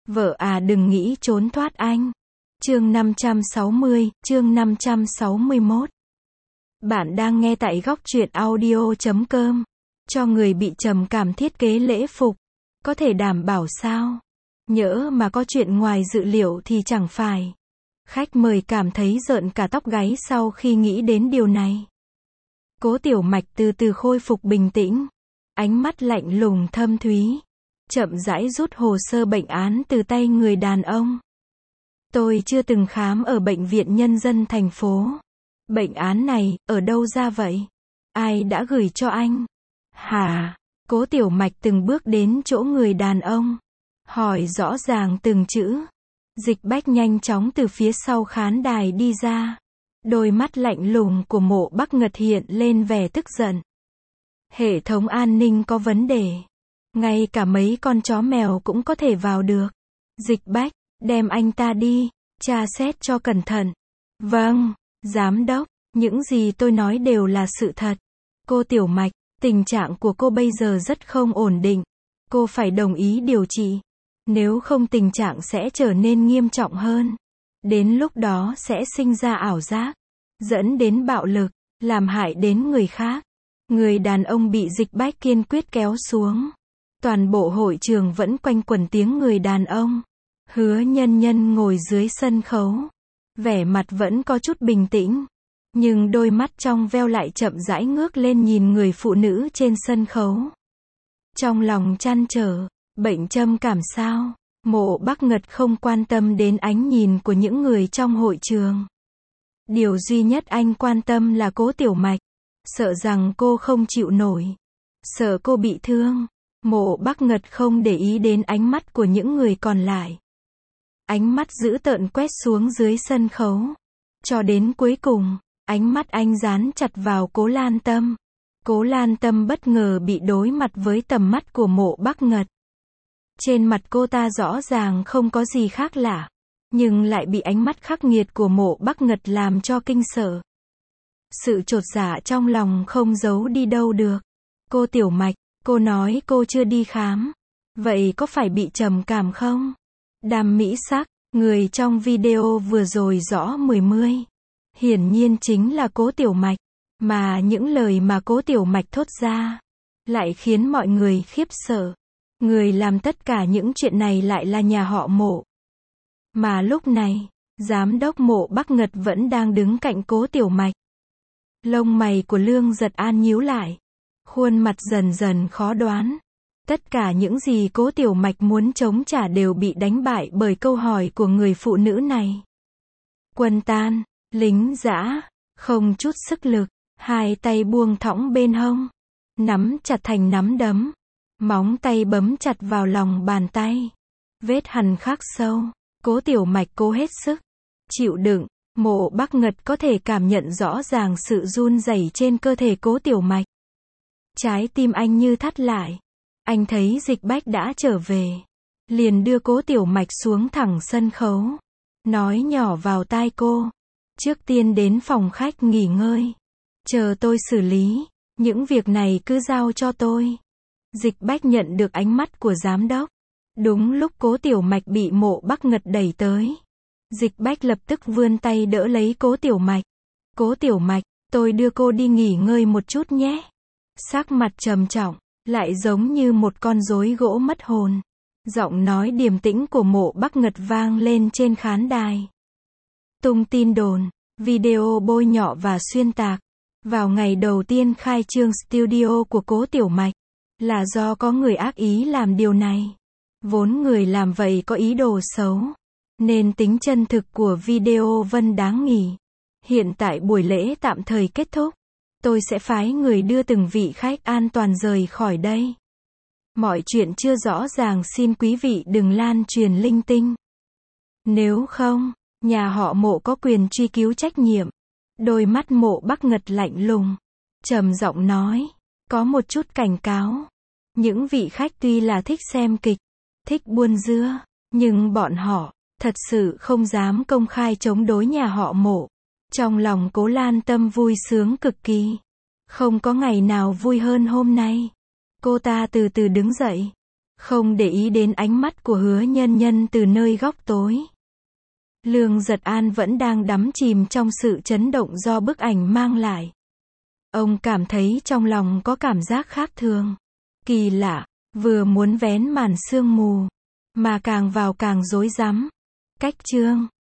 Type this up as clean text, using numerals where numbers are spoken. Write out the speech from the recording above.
Vợ à đừng nghĩ trốn thoát anh. Chương 560, chương 561. Bạn đang nghe tại góc truyện audio.com. Cho người bị trầm cảm thiết kế lễ phục. Có thể đảm bảo sao? Nhỡ mà có chuyện ngoài dự liệu thì chẳng phải. Khách mời cảm thấy rợn cả tóc gáy sau khi nghĩ đến điều này. Cố Tiểu Mạch từ từ khôi phục bình tĩnh. Ánh mắt lạnh lùng thâm thúy. Chậm rãi rút hồ sơ bệnh án từ tay người đàn ông. Tôi chưa từng khám ở bệnh viện nhân dân thành phố. Bệnh án này, ở đâu ra vậy? Ai đã gửi cho anh? Hả? Cố Tiểu Mạch từng bước đến chỗ người đàn ông. Hỏi rõ ràng từng chữ. Dịch Bách nhanh chóng từ phía sau khán đài đi ra. Đôi mắt lạnh lùng của Mộ Bắc Ngật hiện lên vẻ tức giận. Hệ thống an ninh có vấn đề. Ngay cả mấy con chó mèo cũng có thể vào được. Dịch Bách, đem anh ta đi, tra xét cho cẩn thận. Vâng, giám đốc, những gì tôi nói đều là sự thật. Cô Tiểu Mạch, tình trạng của cô bây giờ rất không ổn định. Cô phải đồng ý điều trị. Nếu không tình trạng sẽ trở nên nghiêm trọng hơn. Đến lúc đó sẽ sinh ra ảo giác, dẫn đến bạo lực, làm hại đến người khác. Người đàn ông bị Dịch Bách kiên quyết kéo xuống. Toàn bộ hội trường vẫn quanh quẩn tiếng người đàn ông. Hứa Nhân Nhân ngồi dưới sân khấu. Vẻ mặt vẫn có chút bình tĩnh. Nhưng đôi mắt trong veo lại chậm rãi ngước lên nhìn người phụ nữ trên sân khấu. Trong lòng trăn trở, bệnh trầm cảm sao? Mộ Bắc Ngật không quan tâm đến ánh nhìn của những người trong hội trường. Điều duy nhất anh quan tâm là Cố Tiểu Mạch. Sợ rằng cô không chịu nổi. Sợ cô bị thương. Mộ Bắc Ngật không để ý đến ánh mắt của những người còn lại. Ánh mắt dữ tợn quét xuống dưới sân khấu. Cho đến cuối cùng, ánh mắt anh dán chặt vào Cố Lan Tâm. Cố Lan Tâm bất ngờ bị đối mặt với tầm mắt của Mộ Bắc Ngật. Trên mặt cô ta rõ ràng không có gì khác lạ, nhưng lại bị ánh mắt khắc nghiệt của Mộ Bắc Ngật làm cho kinh sợ. Sự chột dạ trong lòng không giấu đi đâu được. Cô Tiểu Mạch, cô nói cô chưa đi khám. Vậy có phải bị trầm cảm không? Đàm Mỹ Sắc, người trong video vừa rồi rõ mười. Hiển nhiên chính là Cố Tiểu Mạch. Mà những lời mà Cố Tiểu Mạch thốt ra lại khiến mọi người khiếp sợ. Người làm tất cả những chuyện này lại là nhà họ Mộ. Mà lúc này, giám đốc Mộ Bắc Ngật vẫn đang đứng cạnh Cố Tiểu Mạch. Lông mày của Lương Giật An nhíu lại. Khuôn mặt dần dần khó đoán. Tất cả những gì Cố Tiểu Mạch muốn chống trả đều bị đánh bại bởi câu hỏi của người phụ nữ này. Quân tan, lính dã, không chút sức lực, hai tay buông thõng bên hông, nắm chặt thành nắm đấm, móng tay bấm chặt vào lòng bàn tay. Vết hằn khắc sâu, Cố Tiểu Mạch cố hết sức chịu đựng. Mộ Bắc Ngật có thể cảm nhận rõ ràng sự run rẩy trên cơ thể Cố Tiểu Mạch. Trái tim anh như thắt lại. Anh thấy Dịch Bách đã trở về. Liền đưa Cố Tiểu Mạch xuống thẳng sân khấu. Nói nhỏ vào tai cô. Trước tiên đến phòng khách nghỉ ngơi. Chờ tôi xử lý. Những việc này cứ giao cho tôi. Dịch Bách nhận được ánh mắt của giám đốc. Đúng lúc Cố Tiểu Mạch bị Mộ Bắc Ngật đẩy tới. Dịch Bách lập tức vươn tay đỡ lấy Cố Tiểu Mạch. Cố Tiểu Mạch, tôi đưa cô đi nghỉ ngơi một chút nhé. Sắc mặt trầm trọng, lại giống như một con rối gỗ mất hồn. Giọng nói điềm tĩnh của Mộ Bắc Ngật vang lên trên khán đài. Tung tin đồn, video bôi nhọ và xuyên tạc. Vào ngày đầu tiên khai trương studio của Cố Tiểu Mạch, là do có người ác ý làm điều này. Vốn người làm vậy có ý đồ xấu, nên tính chân thực của video vân đáng nghi. Hiện tại buổi lễ tạm thời kết thúc. Tôi sẽ phái người đưa từng vị khách an toàn rời khỏi đây. Mọi chuyện chưa rõ ràng xin quý vị đừng lan truyền linh tinh. Nếu không, nhà họ Mộ có quyền truy cứu trách nhiệm. Đôi mắt Mộ Bắc Ngật lạnh lùng, trầm giọng nói, có một chút cảnh cáo. Những vị khách tuy là thích xem kịch, thích buôn dưa, nhưng bọn họ thật sự không dám công khai chống đối nhà họ Mộ. Trong lòng Cố Lan Tâm vui sướng cực kỳ. Không có ngày nào vui hơn hôm nay. Cô ta từ từ đứng dậy. không để ý đến ánh mắt của Hứa Nhân Nhân từ nơi góc tối. Lương Giật An vẫn đang đắm chìm trong sự chấn động do bức ảnh mang lại. Ông cảm thấy trong lòng có cảm giác khác thường, kỳ lạ, vừa muốn vén màn sương mù, mà càng vào càng rối rắm. Cách chương